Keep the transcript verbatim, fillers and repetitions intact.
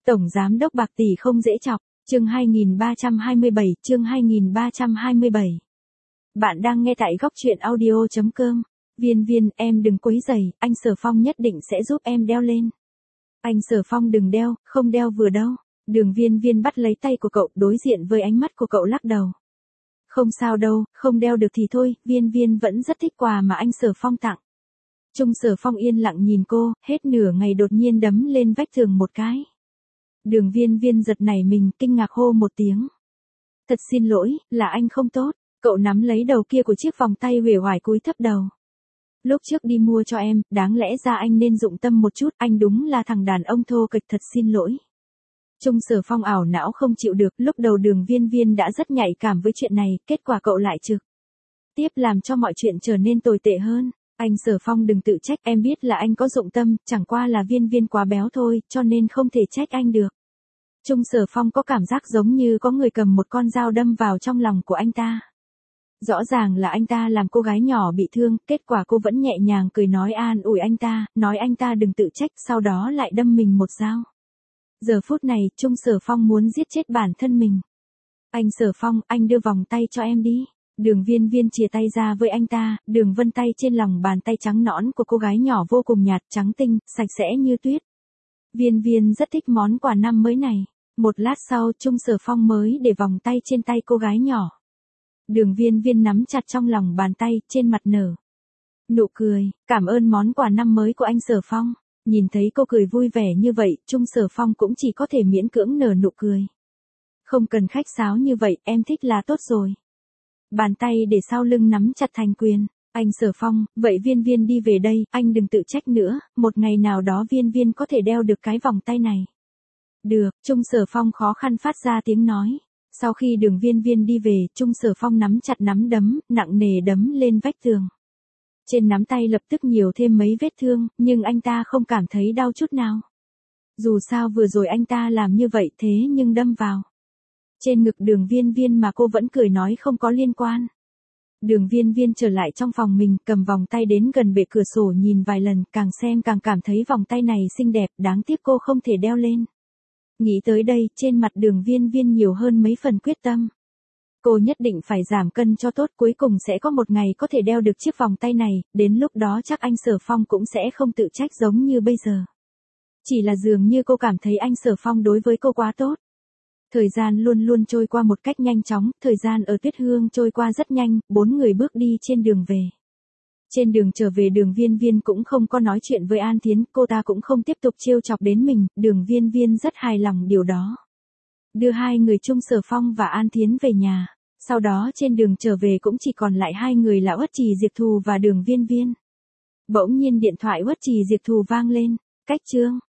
Tổng giám đốc bạc tỷ không dễ chọc, chương hai nghìn ba trăm hai mươi bảy, chương hai nghìn ba trăm hai mươi bảy. Bạn đang nghe tại góc truyện audio chấm com. Viên Viên, em đừng quấy rầy, anh Sở Phong nhất định sẽ giúp em đeo lên. Anh Sở Phong đừng đeo, không đeo vừa đâu. Đường Viên Viên bắt lấy tay của cậu, đối diện với ánh mắt của cậu lắc đầu. Không sao đâu, không đeo được thì thôi, Viên Viên vẫn rất thích quà mà anh Sở Phong tặng. Trung Sở Phong yên lặng nhìn cô, hết nửa ngày đột nhiên đấm lên vách tường một cái. Đường Viên Viên giật nảy mình, kinh ngạc hô một tiếng. Thật xin lỗi, là anh không tốt. Cậu nắm lấy đầu kia của chiếc vòng tay uể oải cúi thấp đầu. Lúc trước đi mua cho em, đáng lẽ ra anh nên dụng tâm một chút, anh đúng là thằng đàn ông thô kịch, thật xin lỗi. Trung Sở Phong ảo não không chịu được, lúc đầu Đường Viên Viên đã rất nhạy cảm với chuyện này, kết quả cậu lại trực tiếp làm cho mọi chuyện trở nên tồi tệ hơn. Anh Sở Phong đừng tự trách, em biết là anh có dụng tâm, chẳng qua là Viên Viên quá béo thôi, cho nên không thể trách anh được. Trung Sở Phong có cảm giác giống như có người cầm một con dao đâm vào trong lòng của anh ta. Rõ ràng là anh ta làm cô gái nhỏ bị thương, kết quả cô vẫn nhẹ nhàng cười nói an ủi anh ta, nói anh ta đừng tự trách, sau đó lại đâm mình một dao. Giờ phút này, Trung Sở Phong muốn giết chết bản thân mình. Anh Sở Phong, anh đưa vòng tay cho em đi. Đường Viên Viên chìa tay ra với anh ta, đường vân tay trên lòng bàn tay trắng nõn của cô gái nhỏ vô cùng nhạt, trắng tinh, sạch sẽ như tuyết. Viên Viên rất thích món quà năm mới này. Một lát sau, Trung Sở Phong mới để vòng tay trên tay cô gái nhỏ. Đường Viên Viên nắm chặt trong lòng bàn tay, trên mặt nở nụ cười, cảm ơn món quà năm mới của anh Sở Phong. Nhìn thấy cô cười vui vẻ như vậy, Trung Sở Phong cũng chỉ có thể miễn cưỡng nở nụ cười. Không cần khách sáo như vậy, em thích là tốt rồi. Bàn tay để sau lưng nắm chặt thành quyền. Anh Sở Phong, vậy Viên Viên đi về đây, anh đừng tự trách nữa, một ngày nào đó Viên Viên có thể đeo được cái vòng tay này. Được, Trung Sở Phong khó khăn phát ra tiếng nói. Sau khi Đường Viên Viên đi về, Trung Sở Phong nắm chặt nắm đấm, nặng nề đấm lên vách tường. Trên nắm tay lập tức nhiều thêm mấy vết thương, nhưng anh ta không cảm thấy đau chút nào. Dù sao vừa rồi anh ta làm như vậy thế nhưng đâm vào trên ngực Đường Viên Viên mà cô vẫn cười nói không có liên quan. Đường Viên Viên trở lại trong phòng mình, cầm vòng tay đến gần bệ cửa sổ nhìn vài lần, càng xem càng cảm thấy vòng tay này xinh đẹp, đáng tiếc cô không thể đeo lên. Nghĩ tới đây, trên mặt Đường Viên Viên nhiều hơn mấy phần quyết tâm. Cô nhất định phải giảm cân cho tốt, cuối cùng sẽ có một ngày có thể đeo được chiếc vòng tay này, đến lúc đó chắc anh Sở Phong cũng sẽ không tự trách giống như bây giờ. Chỉ là dường như cô cảm thấy anh Sở Phong đối với cô quá tốt. Thời gian luôn luôn trôi qua một cách nhanh chóng, thời gian ở Tuyết Hương trôi qua rất nhanh, bốn người bước đi trên đường về. Trên đường trở về Đường Viên Viên cũng không có nói chuyện với An Thiến, cô ta cũng không tiếp tục trêu chọc đến mình, Đường Viên Viên rất hài lòng điều đó. Đưa hai người Trung Sở Phong và An Thiến về nhà, sau đó trên đường trở về cũng chỉ còn lại hai người là Uất Trì Diệp Thù và Đường Viên Viên. Bỗng nhiên điện thoại Uất Trì Diệp Thù vang lên, cách chương.